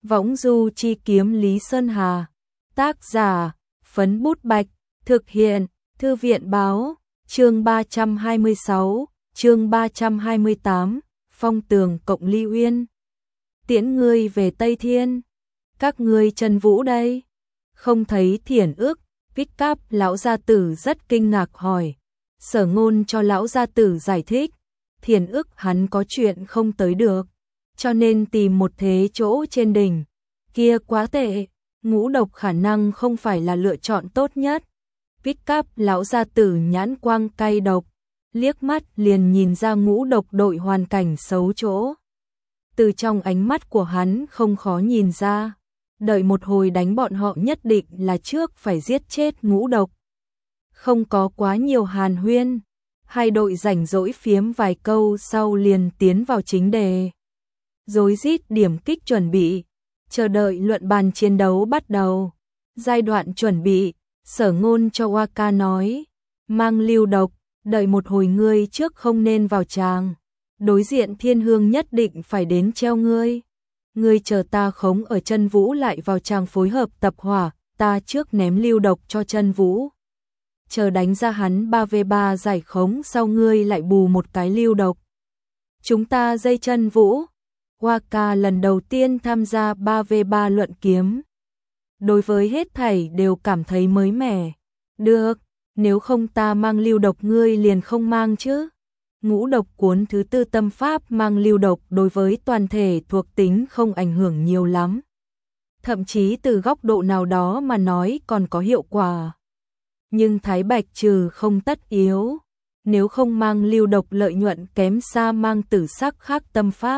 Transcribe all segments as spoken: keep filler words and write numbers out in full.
Võng du chi kiếm Lý Sơn Hà. Tác giả, Phấn Bút Bạch. Thực hiện, Thư viện Báo. Chương ba trăm hai mươi sáu, chương ba trăm hai mươi tám, Phong Tường cộng Ly Uyên. Tiễn ngươi về Tây Thiên. Các ngươi Trần Vũ đây? Không thấy Thiển Ức, Pick Up lão gia tử rất kinh ngạc hỏi. Sở Ngôn cho lão gia tử giải thích, Thiển Ức hắn có chuyện không tới được, cho nên tìm một thế chỗ trên đỉnh. Kia quá tệ, ngũ độc khả năng không phải là lựa chọn tốt nhất. Pick Up lão gia tử nhãn quang cay độc, liếc mắt liền nhìn ra ngũ độc đội hoàn cảnh xấu chỗ. Từ trong ánh mắt của hắn không khó nhìn ra, đợi một hồi đánh bọn họ nhất định là trước phải giết chết ngũ độc. Không có quá nhiều hàn huyên, hai đội rảnh rỗi phiếm vài câu sau liền tiến vào chính đề. Rối rít điểm kích chuẩn bị, chờ đợi luận bàn chiến đấu bắt đầu. Giai đoạn chuẩn bị, Sở Ngôn cho Waka nói, mang lưu độc, đợi một hồi ngươi trước không nên vào tràng. Đối diện Thiên Hương nhất định phải đến treo ngươi. Ngươi chờ ta khống ở Chân Vũ lại vào tràng phối hợp tập hỏa, ta trước ném lưu độc cho Chân Vũ. Chờ đánh ra hắn ba vs ba giải khống sau ngươi lại bù một cái lưu độc. Chúng ta dây Chân Vũ. Waka lần đầu tiên tham gia ba vs ba luận kiếm. Đối với hết thảy đều cảm thấy mới mẻ. Được, nếu không ta mang lưu độc ngươi liền không mang chứ. Ngũ độc cuốn thứ tư tâm pháp mang lưu độc đối với toàn thể thuộc tính không ảnh hưởng nhiều lắm. Thậm chí từ góc độ nào đó mà nói còn có hiệu quả. Nhưng Thái Bạch trừ không tất yếu. Nếu không mang lưu độc lợi nhuận kém xa mang tử sắc khác tâm pháp.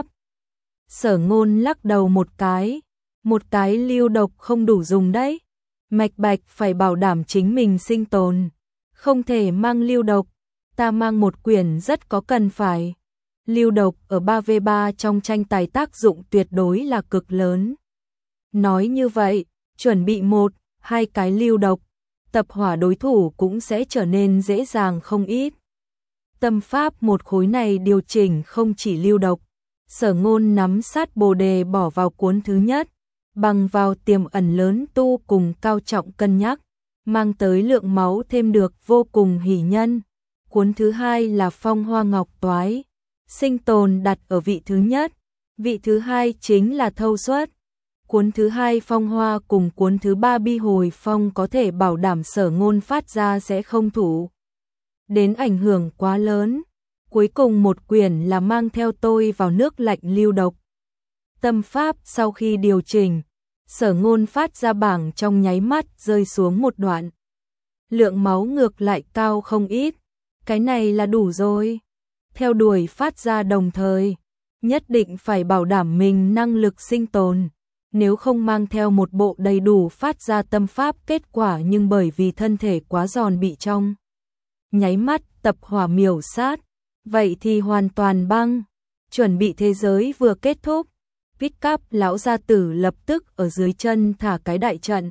Sở Ngôn lắc đầu một cái. Một cái lưu độc không đủ dùng đấy. Mạch Bạch phải bảo đảm chính mình sinh tồn. Không thể mang lưu độc. Ta mang một quyển rất có cần phải. Lưu độc ở ba vs ba trong tranh tài tác dụng tuyệt đối là cực lớn. Nói như vậy, chuẩn bị một, hai cái lưu độc, tập hỏa đối thủ cũng sẽ trở nên dễ dàng không ít. Tâm pháp một khối này điều chỉnh không chỉ lưu độc. Sở Ngôn nắm sát bồ đề bỏ vào cuốn thứ nhất, bằng vào tiềm ẩn lớn tu cùng cao trọng cân nhắc, mang tới lượng máu thêm được vô cùng hỷ nhân. Cuốn thứ hai là Phong Hoa Ngọc Toái, sinh tồn đặt ở vị thứ nhất, vị thứ hai chính là Thâu Suất. Cuốn thứ hai Phong Hoa cùng cuốn thứ ba Bi Hồi Phong có thể bảo đảm Sở Ngôn phát ra sẽ không thủ đến ảnh hưởng quá lớn. Cuối cùng một quyển là mang theo tôi vào nước lạnh lưu độc. Tâm pháp sau khi điều chỉnh, Sở Ngôn phát ra bảng trong nháy mắt rơi xuống một đoạn. Lượng máu ngược lại cao không ít. Cái này là đủ rồi. Theo đuổi phát ra đồng thời, nhất định phải bảo đảm mình năng lực sinh tồn. Nếu không mang theo một bộ đầy đủ phát ra tâm pháp kết quả nhưng bởi vì thân thể quá giòn bị trong nháy mắt tập hỏa miểu sát, vậy thì hoàn toàn băng. Chuẩn bị thế giới vừa kết thúc, Pick Up lão gia tử lập tức ở dưới chân thả cái đại trận.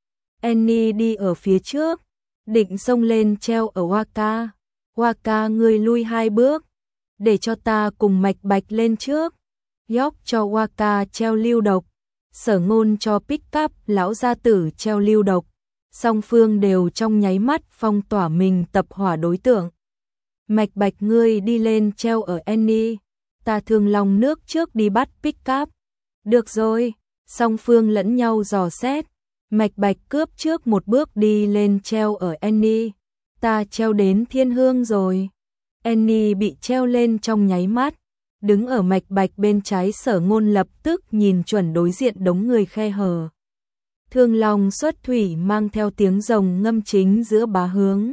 Annie đi ở phía trước, định xông lên treo ở Waka. Waka ngươi lui hai bước, để cho ta cùng Mạch Bạch lên trước. York cho Waka treo lưu độc, Sở Ngôn cho Pick Up lão gia tử treo lưu độc. Song phương đều trong nháy mắt phong tỏa mình tập hỏa đối tượng. Mạch Bạch ngươi đi lên treo ở Annie, ta Thương Long nước trước đi bắt Pick Up. Được rồi, song phương lẫn nhau dò xét. Mạch Bạch cướp trước một bước đi lên treo ở Annie, ta treo đến Thiên Hương rồi. Annie bị treo lên trong nháy mắt, đứng ở Mạch Bạch bên trái. Sở Ngôn lập tức nhìn chuẩn đối diện đống người khe hở. Thương Long xuất thủy mang theo tiếng rồng ngâm chính giữa bá hướng.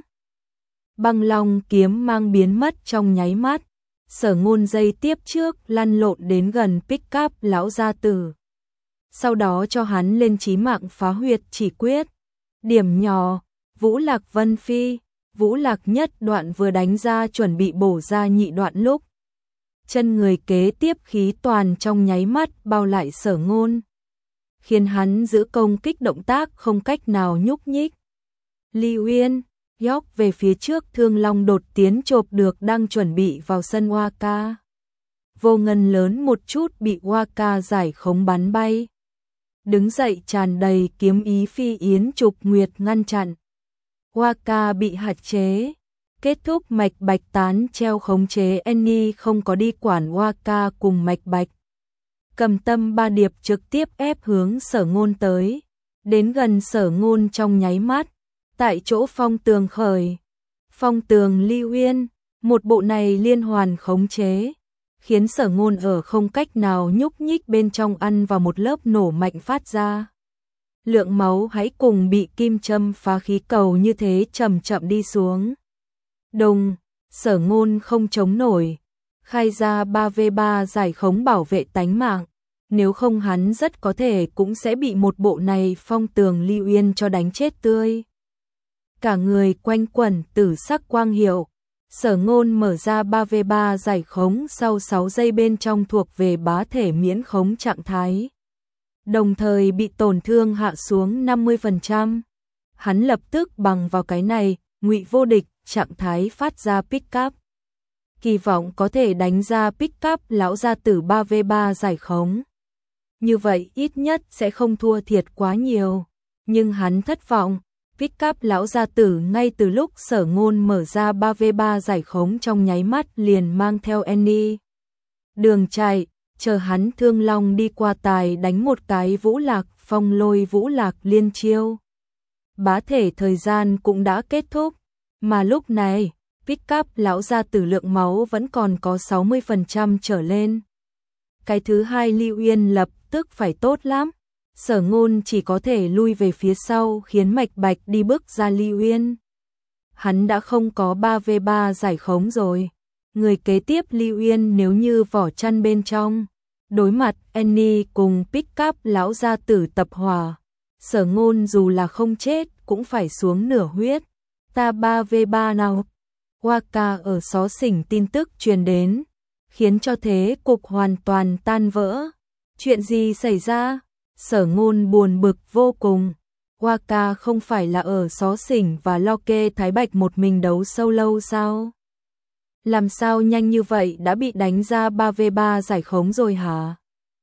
Băng Long kiếm mang biến mất trong nháy mắt. Sở Ngôn dây tiếp trước lăn lộn đến gần Pick Up lão gia tử. Sau đó cho hắn lên chí mạng phá huyệt chỉ quyết. Điểm nhỏ, Vũ Lạc Vân Phi, Vũ Lạc nhất đoạn vừa đánh ra chuẩn bị bổ ra nhị đoạn lúc. Chân người kế tiếp khí toàn trong nháy mắt bao lại Sở Ngôn, khiến hắn giữ công kích động tác không cách nào nhúc nhích. Ly Uyên, York về phía trước. Thương Long đột tiến chộp được đang chuẩn bị vào sân Waka. Vô ngân lớn một chút bị Waka giải khống bắn bay. đứng dậy tràn đầy kiếm ý phi yến trục nguyệt ngăn chặn. Waka bị hạn chế, kết thúc Mạch Bạch tán treo khống chế Annie không có đi quản Waka cùng Mạch Bạch. Cầm tâm ba điệp trực tiếp ép hướng Sở Ngôn tới, đến gần Sở Ngôn trong nháy mắt, tại chỗ phong tường khởi, phong tường ly uyên, một bộ này liên hoàn khống chế, khiến Sở Ngôn ở không cách nào nhúc nhích bên trong ăn vào một lớp nổ mạnh phát ra. Lượng máu hãy cùng bị kim châm phá khí cầu như thế chậm chậm đi xuống. Đồng, Sở Ngôn không chống nổi, khai ra ba vê ba giải khống bảo vệ tánh mạng, nếu không hắn rất có thể cũng sẽ bị một bộ này phong tường ly uyên cho đánh chết tươi. Cả người quanh quẩn tử sắc quang hiệu, Sở Ngôn mở ra ba vê ba giải khống sau sáu giây bên trong thuộc về bá thể miễn khống trạng thái. Đồng thời bị tổn thương hạ xuống năm mươi phần trăm. Hắn lập tức bằng vào cái này, ngụy vô địch, trạng thái phát ra pick up. Kỳ vọng có thể đánh ra pick up lão gia tử ba vê ba giải khống. Như vậy ít nhất sẽ không thua thiệt quá nhiều. Nhưng hắn thất vọng, pick up lão gia tử ngay từ lúc Sở Ngôn mở ra ba vê ba giải khống trong nháy mắt liền mang theo Annie. Đường chạy, chờ hắn thương long đi qua tài đánh một cái vũ lạc, phong lôi vũ lạc liên chiêu. Bá thể thời gian cũng đã kết thúc, mà lúc này, pick up lão gia tử lượng máu vẫn còn có sáu mươi phần trăm trở lên. Cái thứ hai Lưu Uyên lập tức phải tốt lắm. Sở Ngôn chỉ có thể lui về phía sau khiến Mạch Bạch đi bước ra Lưu Uyên. Hắn đã không có ba vê ba giải khống rồi. Người kế tiếp Lưu Uyên nếu như vỏ chăn bên trong. Đối mặt Annie cùng pick up lão gia tử tập hòa. Sở Ngôn dù là không chết cũng phải xuống nửa huyết. Ta ba vê ba nào. Waka ở xó xỉnh tin tức truyền đến, khiến cho thế cục hoàn toàn tan vỡ. Chuyện gì xảy ra? Sở Ngôn buồn bực vô cùng. Waka không phải là ở xó xỉnh và lo kê Thái Bạch một mình đấu sâu lâu sao? Làm sao nhanh như vậy đã bị đánh ra ba vê ba giải khống rồi hả?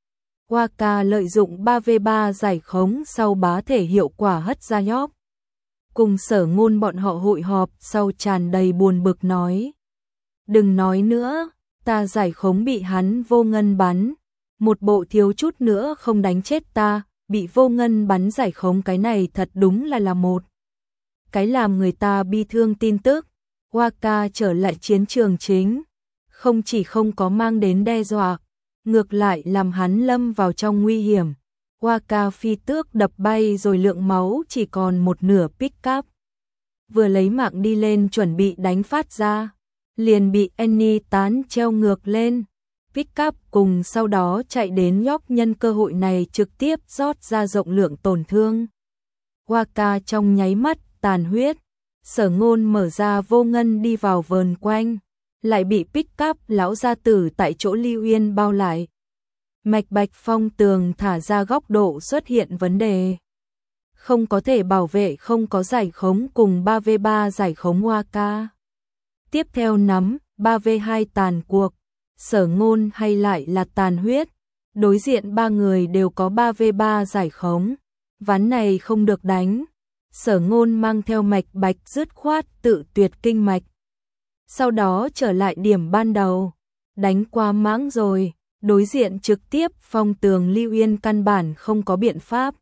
Waka lợi dụng ba vê ba giải khống sau bá thể hiệu quả hất ra nhóp. Cùng Sở Ngôn bọn họ hội họp sau tràn đầy buồn bực nói. Đừng nói nữa, ta giải khống bị hắn vô ngân bắn. Một bộ thiếu chút nữa không đánh chết ta, bị vô ngân bắn giải khống cái này thật đúng là là một. Cái làm người ta bi thương tin tức. Waka trở lại chiến trường chính, không chỉ không có mang đến đe dọa, ngược lại làm hắn lâm vào trong nguy hiểm. Waka phi tước đập bay rồi lượng máu chỉ còn một nửa pick up. Vừa lấy mạng đi lên chuẩn bị đánh phát ra, liền bị Annie tán treo ngược lên. Pick up cùng sau đó chạy đến nhóc nhân cơ hội này trực tiếp rót ra rộng lượng tổn thương. Waka trong nháy mắt tàn huyết. Sở Ngôn mở ra vô ngân đi vào vờn quanh, lại bị pick up lão gia tử tại chỗ Lưu Uyên bao lại. Mạch Bạch phong tường thả ra góc độ xuất hiện vấn đề. Không có thể bảo vệ không có giải khống cùng ba vê ba giải khống Waka. Tiếp theo nắm ba vê hai tàn cuộc, Sở Ngôn hay lại là tàn huyết. Đối diện ba người đều có ba vê ba giải khống. Ván này không được đánh. Sở Ngôn mang theo Mạch Bạch dứt khoát tự tuyệt kinh mạch. Sau đó trở lại điểm ban đầu. Đánh qua mãng rồi, đối diện trực tiếp phong tường Lưu Uyên căn bản không có biện pháp.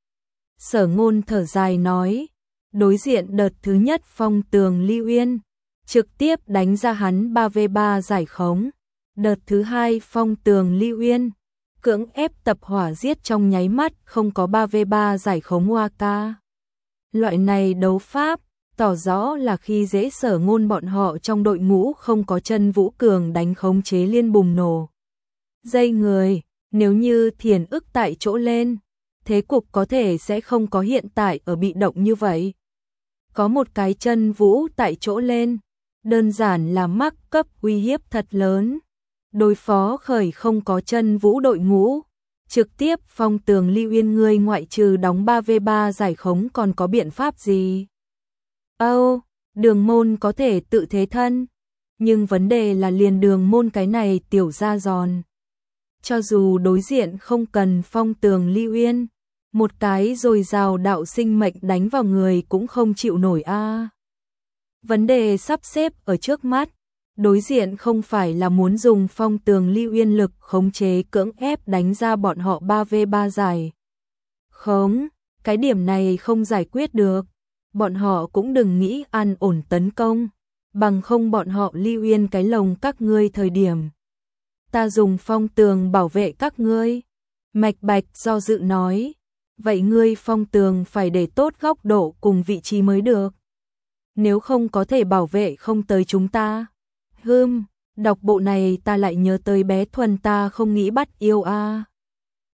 Sở Ngôn thở dài nói, đối diện đợt thứ nhất phong tường Lưu Uyên, trực tiếp đánh ra hắn ba vê ba giải khống. Đợt thứ hai phong tường Lưu Uyên, cưỡng ép tập hỏa giết trong nháy mắt không có ba vê ba giải khống Waka. Loại này đấu pháp, tỏ rõ là khi dễ Sở Ngôn bọn họ trong đội ngũ không có chân vũ cường đánh khống chế liên bùng nổ. Dây người, nếu như thiền ức tại chỗ lên, thế cục có thể sẽ không có hiện tại ở bị động như vậy. Có một cái chân vũ tại chỗ lên, đơn giản là mắc cấp uy hiếp thật lớn. Đối phó khởi không có chân vũ đội ngũ. Trực tiếp phong tường Lưu Uyên ngươi ngoại trừ đóng ba vê ba giải khống còn có biện pháp gì? Âu, oh, Đường Môn có thể tự thế thân, nhưng vấn đề là liền Đường Môn cái này tiểu ra giòn. Cho dù đối diện không cần phong tường Lưu Uyên, Một cái dồi dào đạo sinh mệnh đánh vào người cũng không chịu nổi a. Vấn đề sắp xếp ở trước mắt, đối diện không phải là muốn dùng Phong Tường Lưu Uyên lực khống chế cưỡng ép đánh ra bọn họ ba vs ba giải. Không, cái điểm này không giải quyết được, bọn họ cũng đừng nghĩ an ổn tấn công, bằng không bọn họ Lưu Uyên cái lồng các ngươi thời điểm. Ta dùng phong tường bảo vệ các ngươi. Mạch Bạch do dự nói, vậy ngươi phong tường phải để tốt góc độ cùng vị trí mới được. Nếu không có thể bảo vệ không tới chúng ta. Hừm, đọc bộ này ta lại nhớ tới bé Thuần ta không nghĩ bắt yêu a.